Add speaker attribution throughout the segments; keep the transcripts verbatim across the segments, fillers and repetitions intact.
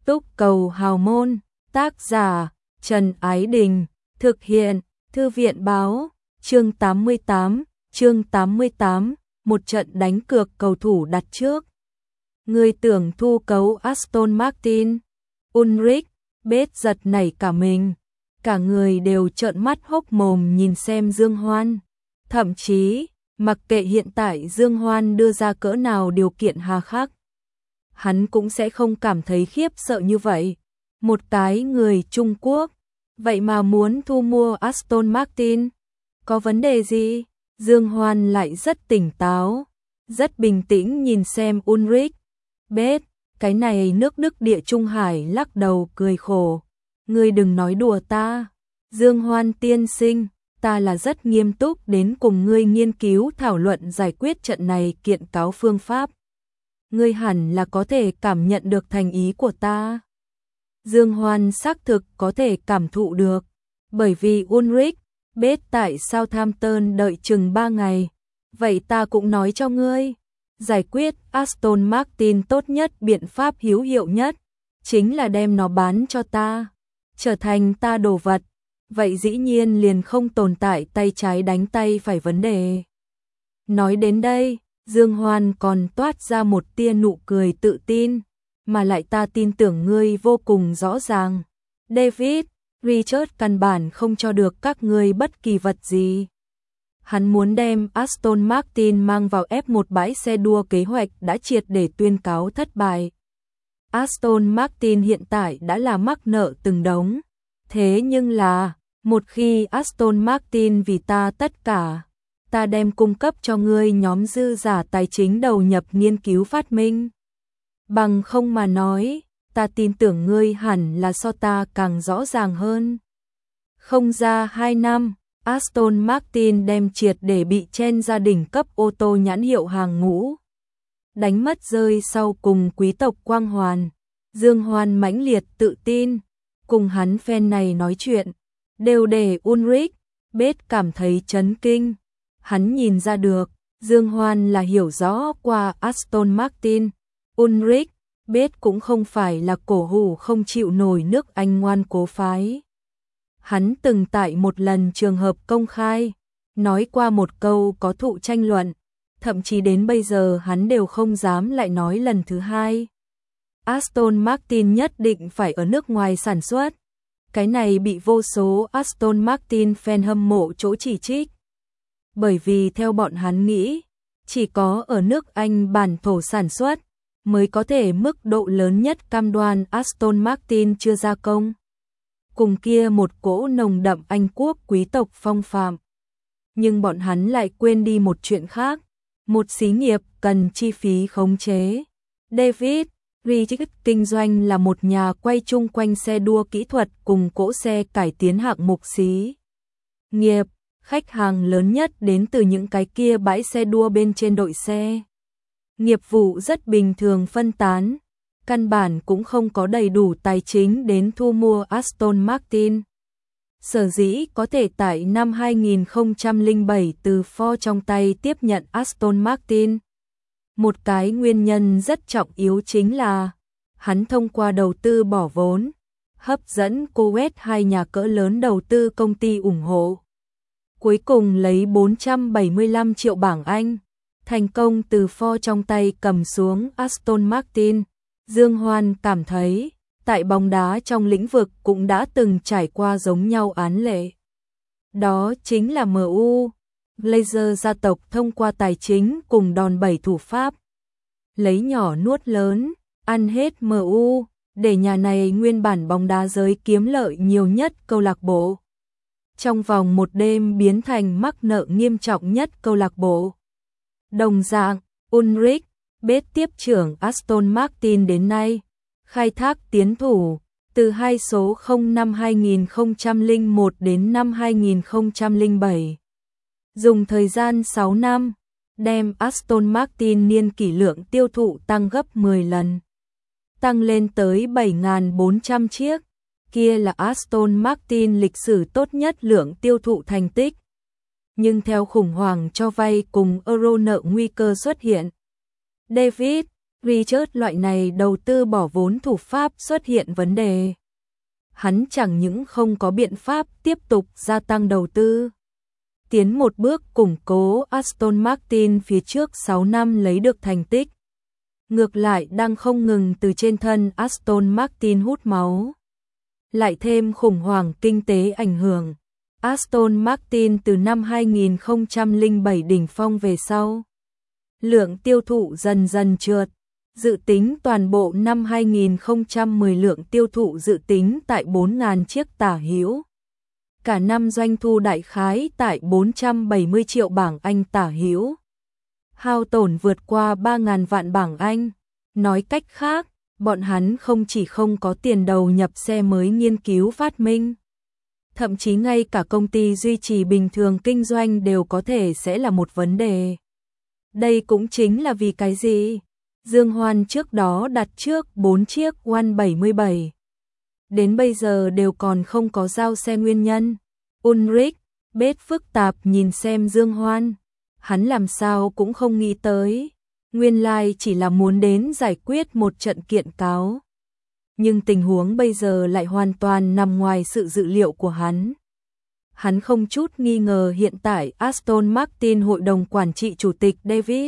Speaker 1: Túc cầu hào môn, tác giả Trần Ái Đình, thực hiện Thư viện Báo, chương tám mươi tám, chương tám mươi tám, một trận đánh cược cầu thủ đặt trước. Người tưởng thu cấu Aston Martin, Ulrich, Bết giật nảy cả mình, cả người đều trợn mắt hốc mồm nhìn xem Dương Hoan. Thậm chí, mặc kệ hiện tại Dương Hoan đưa ra cỡ nào điều kiện hà khắc, hắn cũng sẽ không cảm thấy khiếp sợ như vậy. Một cái người Trung Quốc, vậy mà muốn thu mua Aston Martin, có vấn đề gì? Dương Hoan lại rất tỉnh táo, rất bình tĩnh nhìn xem Ulrich, Bết, cái này nước Đức địa Trung Hải lắc đầu cười khổ. Ngươi đừng nói đùa ta, Dương Hoan tiên sinh, ta là rất nghiêm túc đến cùng ngươi nghiên cứu thảo luận giải quyết trận này kiện cáo phương pháp. Ngươi hẳn là có thể cảm nhận được thành ý của ta. Dương Hoan xác thực có thể cảm thụ được, bởi vì Ulrich, Bết tại Southampton đợi chừng ba ngày. Vậy ta cũng nói cho ngươi, giải quyết Aston Martin tốt nhất, biện pháp hữu hiệu nhất, chính là đem nó bán cho ta, trở thành ta đồ vật. Vậy dĩ nhiên liền không tồn tại tay trái đánh tay phải vấn đề. Nói đến đây, Dương Hoan còn toát ra một tia nụ cười tự tin, mà lại ta tin tưởng ngươi vô cùng rõ ràng. David, Richard căn bản không cho được các ngươi bất kỳ vật gì. Hắn muốn đem Aston Martin mang vào ép một bãi xe đua, kế hoạch đã triệt để tuyên cáo thất bại. Aston Martin hiện tại đã là mắc nợ từng đống. Thế nhưng là, một khi Aston Martin vì ta tất cả, ta đem cung cấp cho ngươi nhóm dư giả tài chính đầu nhập nghiên cứu phát minh. Bằng không mà nói, ta tin tưởng ngươi hẳn là so ta càng rõ ràng hơn. Không ra hai năm, Aston Martin đem triệt để bị chen ra đỉnh cấp ô tô nhãn hiệu hàng ngũ. Đánh mất rơi sau cùng quý tộc quang hoàn. Dương Hoan mãnh liệt tự tin, cùng hắn fan này nói chuyện, đều để Ulrich, Bết cảm thấy chấn kinh. Hắn nhìn ra được, Dương Hoan là hiểu rõ qua Aston Martin. Ulrich, Bết cũng không phải là cổ hủ không chịu nổi nước Anh ngoan cố phái. Hắn từng tại một lần trường hợp công khai, nói qua một câu có thụ tranh luận, thậm chí đến bây giờ hắn đều không dám lại nói lần thứ hai. Aston Martin nhất định phải ở nước ngoài sản xuất. Cái này bị vô số Aston Martin fan hâm mộ chỗ chỉ trích. Bởi vì theo bọn hắn nghĩ, chỉ có ở nước Anh bản thổ sản xuất mới có thể mức độ lớn nhất cam đoan Aston Martin chưa gia công. Cùng kia một cỗ nồng đậm Anh quốc quý tộc phong phạm. Nhưng bọn hắn lại quên đi một chuyện khác. Một xí nghiệp cần chi phí khống chế. David, Richard kinh doanh là một nhà quay chung quanh xe đua kỹ thuật cùng cỗ xe cải tiến hạng mục xí nghiệp. Khách hàng lớn nhất đến từ những cái kia bãi xe đua bên trên đội xe. Nghiệp vụ rất bình thường phân tán, căn bản cũng không có đầy đủ tài chính đến thu mua Aston Martin. Sở dĩ có thể tại năm hai nghìn không trăm lẻ bảy từ Ford trong tay tiếp nhận Aston Martin. Một cái nguyên nhân rất trọng yếu chính là hắn thông qua đầu tư bỏ vốn, hấp dẫn Coet hai nhà cỡ lớn đầu tư công ty ủng hộ. Cuối cùng lấy bốn trăm bảy mươi lăm triệu bảng Anh, thành công từ Ford trong tay cầm xuống Aston Martin. Dương Hoan cảm thấy, tại bóng đá trong lĩnh vực cũng đã từng trải qua giống nhau án lệ. Đó chính là em u, Glazer gia tộc thông qua tài chính cùng đòn bẩy thủ pháp. Lấy nhỏ nuốt lớn, ăn hết em u, để nhà này nguyên bản bóng đá giới kiếm lợi nhiều nhất câu lạc bộ. Trong vòng một đêm biến thành mắc nợ nghiêm trọng nhất câu lạc bộ. Đồng dạng, Ulrich, Bết tiếp trưởng Aston Martin đến nay, khai thác tiến thủ, từ hai số không năm hai nghìn không trăm lẻ một đến năm hai nghìn không trăm lẻ bảy. Dùng thời gian sáu năm, đem Aston Martin niên kỷ lượng tiêu thụ tăng gấp mười lần. Tăng lên tới bảy nghìn bốn trăm chiếc. Kia là Aston Martin lịch sử tốt nhất lượng tiêu thụ thành tích. Nhưng theo khủng hoảng cho vay cùng euro nợ nguy cơ xuất hiện, David, Richard loại này đầu tư bỏ vốn thủ pháp xuất hiện vấn đề. Hắn chẳng những không có biện pháp tiếp tục gia tăng đầu tư, tiến một bước củng cố Aston Martin phía trước sáu năm lấy được thành tích. Ngược lại đang không ngừng từ trên thân Aston Martin hút máu. Lại thêm khủng hoảng kinh tế ảnh hưởng, Aston Martin từ năm hai nghìn không trăm lẻ bảy đỉnh phong về sau, lượng tiêu thụ dần dần trượt. Dự tính toàn bộ năm hai nghìn không trăm mười lượng tiêu thụ dự tính tại bốn nghìn chiếc tả hữu. Cả năm doanh thu đại khái tại bốn trăm bảy mươi triệu bảng Anh tả hữu. Hao tổn vượt qua ba nghìn vạn bảng Anh. Nói cách khác, bọn hắn không chỉ không có tiền đầu nhập xe mới nghiên cứu phát minh, thậm chí ngay cả công ty duy trì bình thường kinh doanh đều có thể sẽ là một vấn đề. Đây cũng chính là vì cái gì? Dương Hoan trước đó đặt trước bốn chiếc One bảy mươi bảy. Đến bây giờ đều còn không có giao xe nguyên nhân. Ulrich, bết phức tạp nhìn xem Dương Hoan. Hắn làm sao cũng không nghĩ tới. Nguyên lai chỉ là muốn đến giải quyết một trận kiện cáo. Nhưng tình huống bây giờ lại hoàn toàn nằm ngoài sự dự liệu của hắn. Hắn không chút nghi ngờ hiện tại Aston Martin hội đồng quản trị chủ tịch David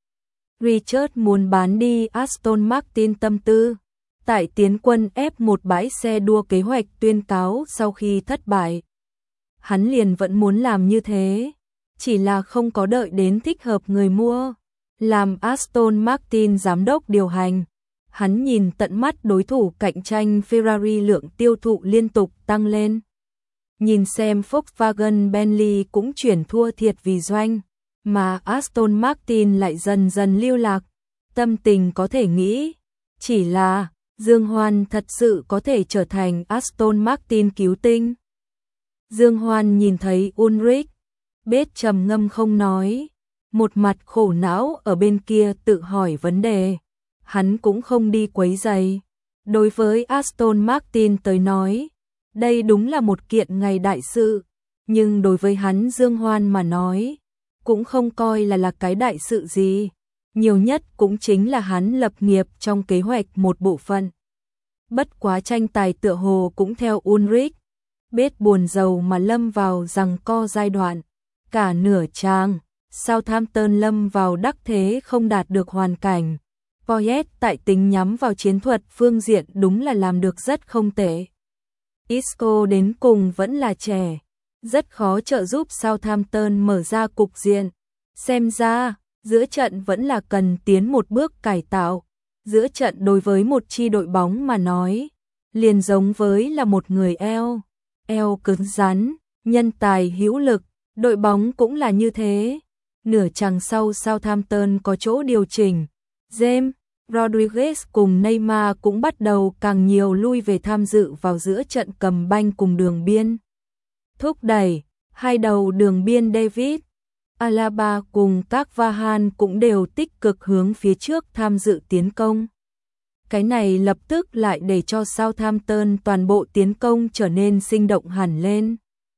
Speaker 1: Richard muốn bán đi Aston Martin tâm tư. Tại tiến quân ép một bãi xe đua kế hoạch tuyên cáo sau khi thất bại. Hắn liền vẫn muốn làm như thế, chỉ là không có đợi đến thích hợp người mua. Làm Aston Martin giám đốc điều hành, hắn nhìn tận mắt đối thủ cạnh tranh Ferrari lượng tiêu thụ liên tục tăng lên. Nhìn xem Volkswagen Bentley cũng chuyển thua thiệt vì doanh, mà Aston Martin lại dần dần lưu lạc. Tâm tình có thể nghĩ, chỉ là Dương Hoan thật sự có thể trở thành Aston Martin cứu tinh. Dương Hoan nhìn thấy Ulrich, bết trầm ngâm không nói, một mặt khổ não ở bên kia tự hỏi vấn đề. Hắn cũng không đi quấy rầy. Đối với Aston Martin tới nói, đây đúng là một kiện ngày đại sự, nhưng đối với hắn Dương Hoan mà nói, cũng không coi là là cái đại sự gì. Nhiều nhất cũng chính là hắn lập nghiệp trong kế hoạch một bộ phận. Bất quá tranh tài tựa hồ cũng theo Ulrich, bết buồn rầu mà lâm vào giằng co giai đoạn. Cả nửa trang, Southampton lâm vào đắc thế không đạt được hoàn cảnh. Poyet tại tính nhắm vào chiến thuật phương diện đúng là làm được rất không tệ. Isco đến cùng vẫn là trẻ, rất khó trợ giúp Southampton mở ra cục diện. Xem ra, giữa trận vẫn là cần tiến một bước cải tạo. Giữa trận đối với một chi đội bóng mà nói, liền giống với là một người eo, eo cứng rắn, nhân tài hữu lực, đội bóng cũng là như thế. Nửa chặng sau Southampton có chỗ điều chỉnh, James Rodriguez cùng Neymar cũng bắt đầu càng nhiều lui về tham dự vào giữa trận cầm banh cùng đường biên. Thúc đẩy, hai đầu đường biên David Alaba cùng các Vahan cũng đều tích cực hướng phía trước tham dự tiến công. Cái này lập tức lại để cho Southampton toàn bộ tiến công trở nên sinh động hẳn lên.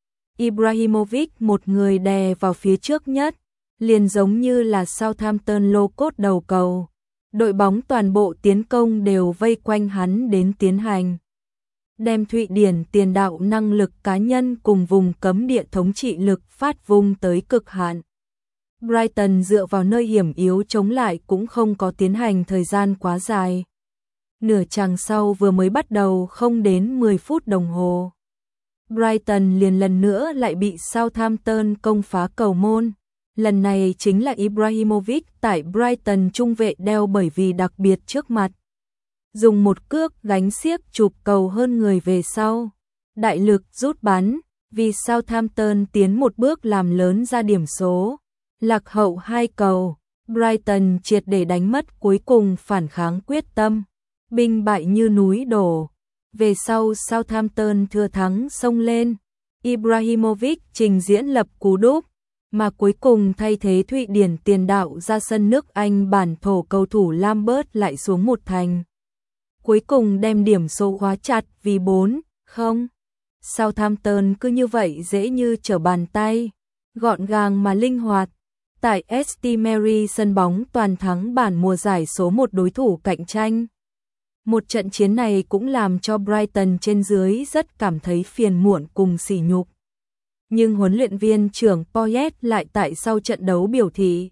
Speaker 1: Ibrahimovic một người đè vào phía trước nhất, liền giống như là Southampton lô cốt đầu cầu. Đội bóng toàn bộ tiến công đều vây quanh hắn đến tiến hành. Đem Thụy Điển tiền đạo năng lực cá nhân cùng vùng cấm địa thống trị lực phát vung tới cực hạn. Brighton dựa vào nơi hiểm yếu chống lại cũng không có tiến hành thời gian quá dài. Nửa chặng sau vừa mới bắt đầu không đến mười phút đồng hồ. Brighton liền lần nữa lại bị Southampton công phá cầu môn. Lần này chính là Ibrahimovic tại Brighton trung vệ đeo bởi vì đặc biệt trước mặt. Dùng một cước gánh xiếc chụp cầu hơn người về sau. Đại lực rút bắn, vì Southampton tiến một bước làm lớn ra điểm số. Lạc hậu hai cầu, Brighton triệt để đánh mất cuối cùng phản kháng quyết tâm. Binh bại như núi đổ. Về sau Southampton thừa thắng xông lên. Ibrahimovic trình diễn lập cú đúp, mà cuối cùng thay thế Thụy Điển tiền đạo ra sân nước Anh bản thổ cầu thủ Lambert lại xuống một thành. Cuối cùng đem điểm số khóa chặt vì bốn không. Southampton cứ như vậy dễ như trở bàn tay, gọn gàng mà linh hoạt. tại St Mary sân bóng toàn thắng bản mùa giải số một đối thủ cạnh tranh. Một trận chiến này cũng làm cho Brighton trên dưới rất cảm thấy phiền muộn cùng sỉ nhục. Nhưng huấn luyện viên trưởng Poyet lại tại sau trận đấu biểu thị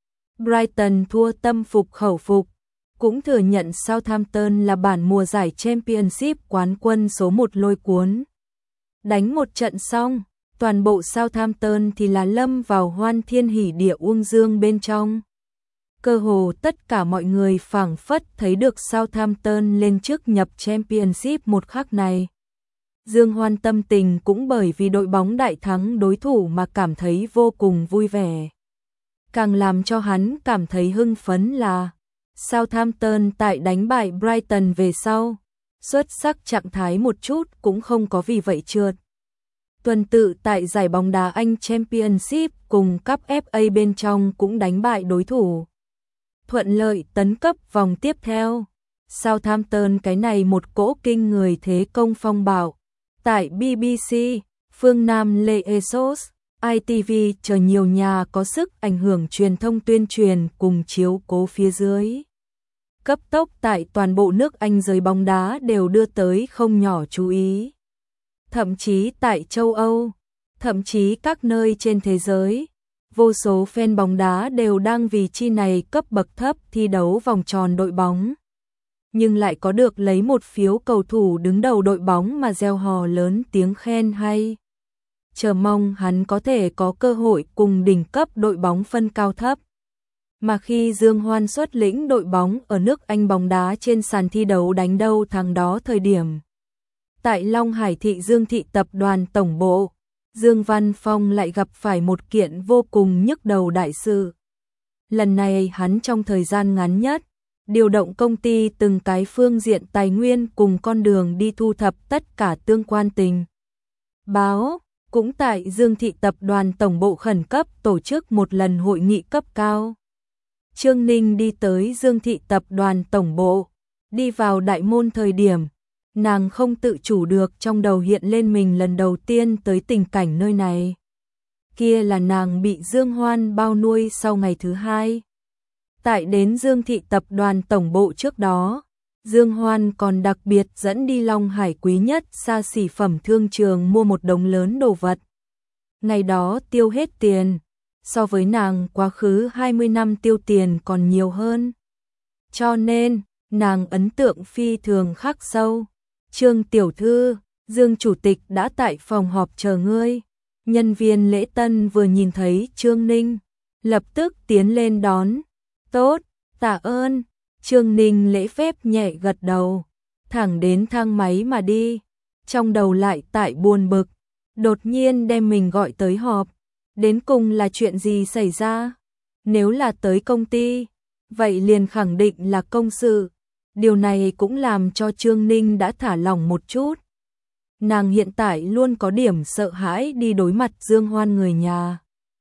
Speaker 1: Brighton thua tâm phục khẩu phục, cũng thừa nhận Southampton là bản mùa giải Championship quán quân số một lôi cuốn. Đánh một trận xong, toàn bộ Southampton thì là lâm vào hoan thiên hỉ địa uông dương bên trong. Cơ hồ tất cả mọi người phảng phất thấy được Southampton lên chức nhập Championship một khắc này. Dương Hoan tâm tình cũng bởi vì đội bóng đại thắng đối thủ mà cảm thấy vô cùng vui vẻ. Càng làm cho hắn cảm thấy hưng phấn là Southampton tại đánh bại Brighton về sau, xuất sắc trạng thái một chút cũng không có vì vậy trượt. Tuần tự tại giải bóng đá Anh Championship cùng Cup ép a bên trong cũng đánh bại đối thủ. Thuận lợi tấn cấp vòng tiếp theo. Southampton cái này một cỗ kinh người thế công phong bạo. Tại bê bê xê, phương Nam Lê Esos, i tê vê chờ nhiều nhà có sức ảnh hưởng truyền thông tuyên truyền cùng chiếu cố phía dưới. Cấp tốc tại toàn bộ nước Anh giới bóng đá đều đưa tới không nhỏ chú ý. Thậm chí tại châu Âu, thậm chí các nơi trên thế giới, vô số fan bóng đá đều đang vì chi này cấp bậc thấp thi đấu vòng tròn đội bóng. Nhưng lại có được lấy một phiếu cầu thủ đứng đầu đội bóng mà reo hò lớn tiếng khen hay. Chờ mong hắn có thể có cơ hội cùng đỉnh cấp đội bóng phân cao thấp. Mà khi Dương Hoan xuất lĩnh đội bóng ở nước Anh bóng đá trên sàn thi đấu đánh đâu thắng đó thời điểm. Tại Long Hải thị Dương thị tập đoàn tổng bộ, Dương Văn Phong lại gặp phải một kiện vô cùng nhức đầu đại sự. Lần này hắn trong thời gian ngắn nhất, điều động công ty từng cái phương diện tài nguyên cùng con đường đi thu thập tất cả tương quan tình báo. Cũng tại Dương thị tập đoàn tổng bộ khẩn cấp tổ chức một lần hội nghị cấp cao. Trương Ninh đi tới Dương thị tập đoàn tổng bộ, đi vào đại môn thời điểm, nàng không tự chủ được trong đầu hiện lên mình lần đầu tiên tới tình cảnh nơi này. Kia là nàng bị Dương Hoan bao nuôi sau ngày thứ hai. Tại đến Dương thị tập đoàn tổng bộ trước đó, Dương Hoan còn đặc biệt dẫn đi Long Hải quý nhất xa xỉ phẩm thương trường mua một đống lớn đồ vật. Ngày đó tiêu hết tiền, so với nàng quá khứ hai mươi năm tiêu tiền còn nhiều hơn. Cho nên, nàng ấn tượng phi thường khắc sâu. Trương tiểu thư, Dương chủ tịch đã tại phòng họp chờ ngươi. Nhân viên lễ tân vừa nhìn thấy Trương Ninh, lập tức tiến lên đón. Tốt, tạ ơn. Trương Ninh lễ phép nhẹ gật đầu, thẳng đến thang máy mà đi. Trong đầu lại tại buồn bực, đột nhiên đem mình gọi tới họp. Đến cùng là chuyện gì xảy ra? Nếu là tới công ty, vậy liền khẳng định là công sự. Điều này cũng làm cho Trương Ninh đã thả lỏng một chút. Nàng hiện tại luôn có điểm sợ hãi đi đối mặt Dương Hoan người nhà.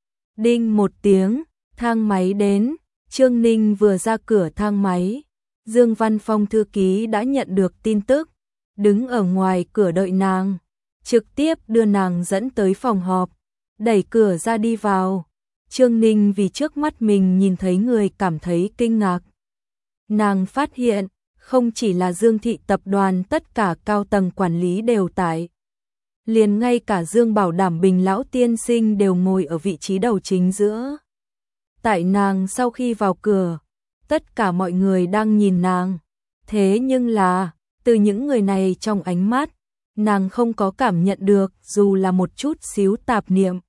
Speaker 1: Đinh một tiếng, thang máy đến. Trương Ninh vừa ra cửa thang máy, Dương Văn Phong thư ký đã nhận được tin tức, đứng ở ngoài cửa đợi nàng, trực tiếp đưa nàng dẫn tới phòng họp, đẩy cửa ra đi vào. Trương Ninh vì trước mắt mình nhìn thấy người cảm thấy kinh ngạc. Nàng phát hiện, không chỉ là Dương thị tập đoàn tất cả cao tầng quản lý đều tại. Liền ngay cả Dương Bảo Đảm Bình lão tiên sinh đều ngồi ở vị trí đầu chính giữa. Tại nàng sau khi vào cửa, tất cả mọi người đang nhìn nàng. Thế nhưng là, từ những người này trong ánh mắt, nàng không có cảm nhận được dù là một chút xíu tạp niệm.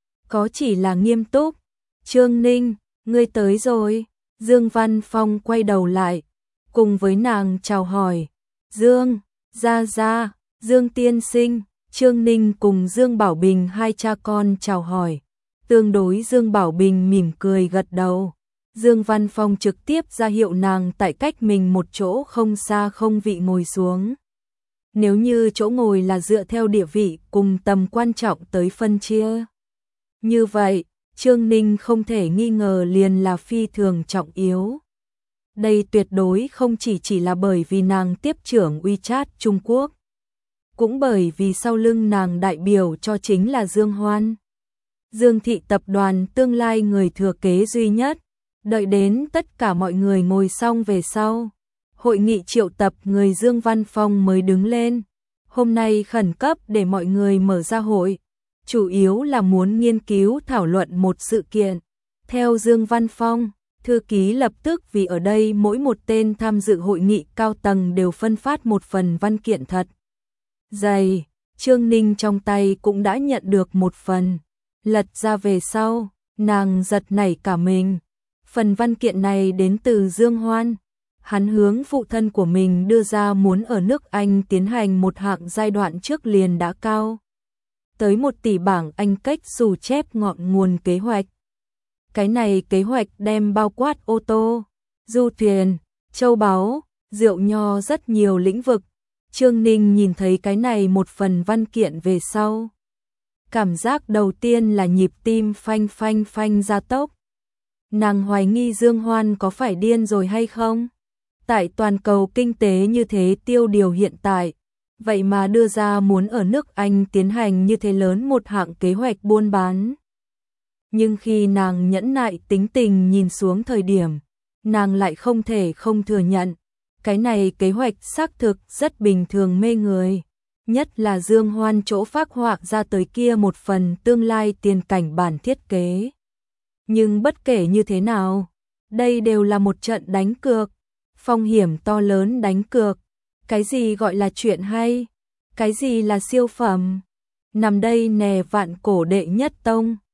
Speaker 1: Có chỉ là nghiêm túc. Trương Ninh, ngươi tới rồi. Dương Văn Phong quay đầu lại, cùng với nàng chào hỏi. Dương, ra ra, Dương tiên sinh. Trương Ninh cùng Dương Bảo Bình hai cha con chào hỏi. Tương đối Dương Bảo Bình mỉm cười gật đầu. Dương Văn Phong trực tiếp ra hiệu nàng tại cách mình một chỗ không xa không vị ngồi xuống. Nếu như chỗ ngồi là dựa theo địa vị cùng tầm quan trọng tới phân chia. Như vậy, Trương Ninh không thể nghi ngờ liền là phi thường trọng yếu. Đây tuyệt đối không chỉ chỉ là bởi vì nàng tiếp trưởng WeChat Trung Quốc. Cũng bởi vì sau lưng nàng đại biểu cho chính là Dương Hoan. Dương thị tập đoàn tương lai người thừa kế duy nhất. Đợi đến tất cả mọi người ngồi xong về sau, hội nghị triệu tập người Dương Văn Phong mới đứng lên. Hôm nay khẩn cấp để mọi người mở ra hội, chủ yếu là muốn nghiên cứu thảo luận một sự kiện. Theo Dương Văn Phong, thư ký lập tức vì ở đây mỗi một tên tham dự hội nghị cao tầng đều phân phát một phần văn kiện thật dày. Trương Ninh trong tay cũng đã nhận được một phần. Lật ra về sau, nàng giật nảy cả mình. Phần văn kiện này đến từ Dương Hoan. Hắn hướng phụ thân của mình đưa ra muốn ở nước Anh tiến hành một hạng giai đoạn trước liền đã cao tới một tỷ bảng Anh cách dù chép ngọn nguồn kế hoạch. Cái này kế hoạch đem bao quát ô tô, du thuyền, châu báu, rượu nho rất nhiều lĩnh vực. Trương Ninh nhìn thấy cái này một phần văn kiện về sau. Cảm giác đầu tiên là nhịp tim phanh phanh phanh gia tốc. Nàng hoài nghi Dương Hoan có phải điên rồi hay không? Tại toàn cầu kinh tế như thế tiêu điều hiện tại, vậy mà đưa ra muốn ở nước Anh tiến hành như thế lớn một hạng kế hoạch buôn bán. Nhưng khi nàng nhẫn nại tính tình nhìn xuống thời điểm, nàng lại không thể không thừa nhận. Cái này kế hoạch xác thực rất bình thường mê người. Nhất là Dương Hoan chỗ phác họa ra tới kia một phần tương lai tiền cảnh bản thiết kế. Nhưng bất kể như thế nào, đây đều là một trận đánh cược. Phong hiểm to lớn đánh cược. Cái gì gọi là chuyện hay? Cái gì là siêu phẩm? Nằm đây nè vạn cổ đệ nhất tông.